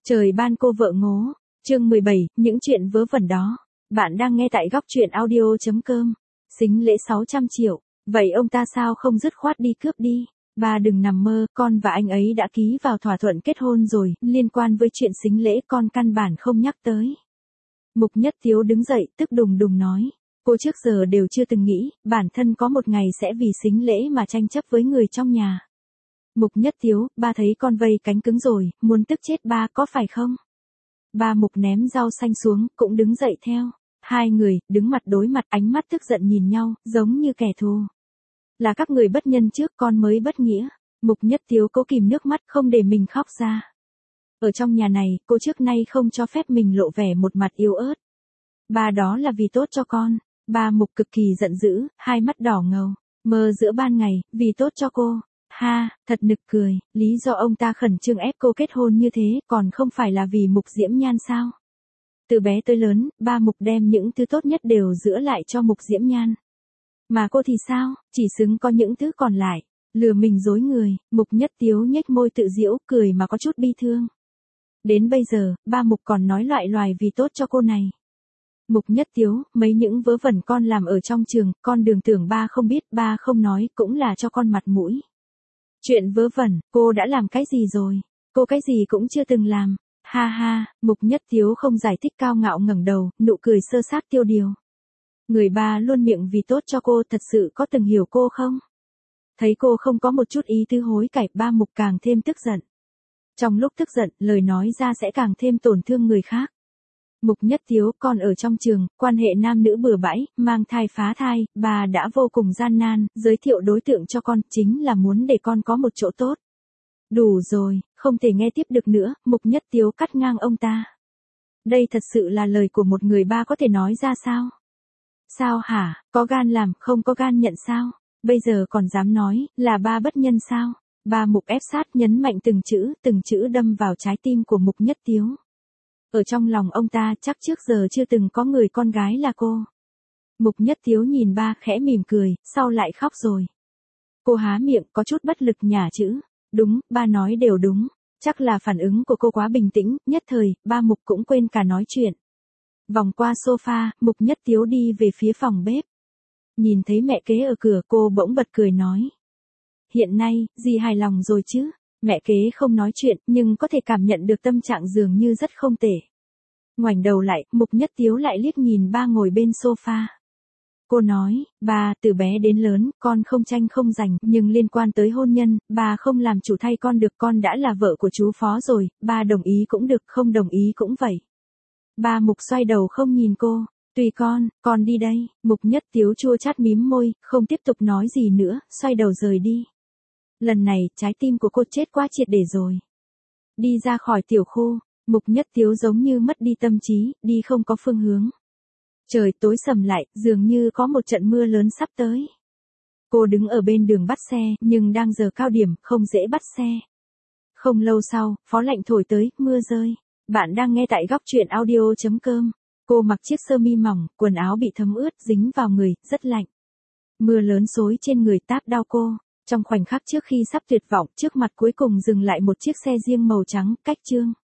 Trời ban cô vợ ngố. Chương 17, những chuyện vớ vẩn đó. Bạn đang nghe tại góc truyện audio.com. Sính lễ 600 triệu. Vậy ông ta sao không dứt khoát đi cướp đi? Ba đừng nằm mơ, con và anh ấy đã ký vào thỏa thuận kết hôn rồi, liên quan với chuyện sính lễ con căn bản không nhắc tới. Mục Nhất Tiếu đứng dậy, tức đùng đùng nói. Cô trước giờ đều chưa từng nghĩ, bản thân có một ngày sẽ vì sính lễ mà tranh chấp với người trong nhà. Mục Nhất Tiếu, ba thấy con vây cánh cứng rồi, muốn tức chết ba có phải không? Ba Mục ném rau xanh xuống, cũng đứng dậy theo. Hai người, đứng mặt đối mặt, ánh mắt tức giận nhìn nhau, giống như kẻ thù. Là các người bất nhân trước, con mới bất nghĩa. Mục Nhất Tiếu cố kìm nước mắt, không để mình khóc ra. Ở trong nhà này, cô trước nay không cho phép mình lộ vẻ một mặt yếu ớt. Ba đó là vì tốt cho con. Ba Mục cực kỳ giận dữ, hai mắt đỏ ngầu. Mơ giữa ban ngày, vì tốt cho cô. Ha, thật nực cười, lý do ông ta khẩn trương ép cô kết hôn như thế, còn không phải là vì Mục Diễm Nhan sao? Từ bé tới lớn, ba Mục đem những thứ tốt nhất đều giữ lại cho Mục Diễm Nhan. Mà cô thì sao, chỉ xứng có những thứ còn lại, lừa mình dối người. Mục Nhất Tiếu nhếch môi tự giễu, cười mà có chút bi thương. Đến bây giờ, ba Mục còn nói loại loài vì tốt cho cô này. Mục Nhất Tiếu, mấy những vớ vẩn con làm ở trong trường, con đừng tưởng ba không biết, ba không nói, cũng là cho con mặt mũi. Chuyện vớ vẩn, cô đã làm cái gì rồi? Cô cái gì cũng chưa từng làm. Ha ha, Mục Nhất Tiếu không giải thích, cao ngạo ngẩng đầu, nụ cười sơ xác tiêu điều. Người ba luôn miệng vì tốt cho cô, thật sự có từng hiểu cô không? Thấy cô không có một chút ý tứ hối cải, ba Mục càng thêm tức giận. Trong lúc tức giận, lời nói ra sẽ càng thêm tổn thương người khác. Mục Nhất Tiếu, con ở trong trường, quan hệ nam nữ bừa bãi, mang thai phá thai, bà đã vô cùng gian nan, giới thiệu đối tượng cho con, chính là muốn để con có một chỗ tốt. Đủ rồi, không thể nghe tiếp được nữa, Mục Nhất Tiếu cắt ngang ông ta. Đây thật sự là lời của một người ba có thể nói ra sao? Sao hả, có gan làm, không có gan nhận sao? Bây giờ còn dám nói, là ba bất nhân sao? Ba Mục ép sát nhấn mạnh từng chữ đâm vào trái tim của Mục Nhất Tiếu. Ở trong lòng ông ta chắc trước giờ chưa từng có người con gái là cô. Mục Nhất Tiếu nhìn ba khẽ mỉm cười, sau lại khóc rồi. Cô há miệng có chút bất lực nhả chữ. Đúng, ba nói đều đúng. Chắc là phản ứng của cô quá bình tĩnh, nhất thời, ba Mục cũng quên cả nói chuyện. Vòng qua sofa, Mục Nhất Tiếu đi về phía phòng bếp. Nhìn thấy mẹ kế ở cửa, cô bỗng bật cười nói. Hiện nay, dì hài lòng rồi chứ? Mẹ kế không nói chuyện, nhưng có thể cảm nhận được tâm trạng dường như rất không tệ. Ngoảnh đầu lại, Mục Nhất Tiếu lại liếc nhìn ba ngồi bên sofa. Cô nói, ba, từ bé đến lớn, con không tranh không giành, nhưng liên quan tới hôn nhân, ba không làm chủ thay con được, con đã là vợ của chú Phó rồi, ba đồng ý cũng được, không đồng ý cũng vậy. Ba Mục xoay đầu không nhìn cô, tùy con đi đây. Mục Nhất Tiếu chua chát mím môi, không tiếp tục nói gì nữa, xoay đầu rời đi. Lần này, trái tim của cô chết quá triệt để rồi. Đi ra khỏi tiểu khu, Mục Nhất Tiếu giống như mất đi tâm trí, đi không có phương hướng. Trời tối sầm lại, dường như có một trận mưa lớn sắp tới. Cô đứng ở bên đường bắt xe, nhưng đang giờ cao điểm, không dễ bắt xe. Không lâu sau, gió lạnh thổi tới, mưa rơi. Bạn đang nghe tại góc truyện audio.com. Cô mặc chiếc sơ mi mỏng, quần áo bị thấm ướt, dính vào người, rất lạnh. Mưa lớn xối trên người táp đau cô. Trong khoảnh khắc trước khi sắp tuyệt vọng, trước mặt cuối cùng dừng lại một chiếc xe riêng màu trắng, cách Trương.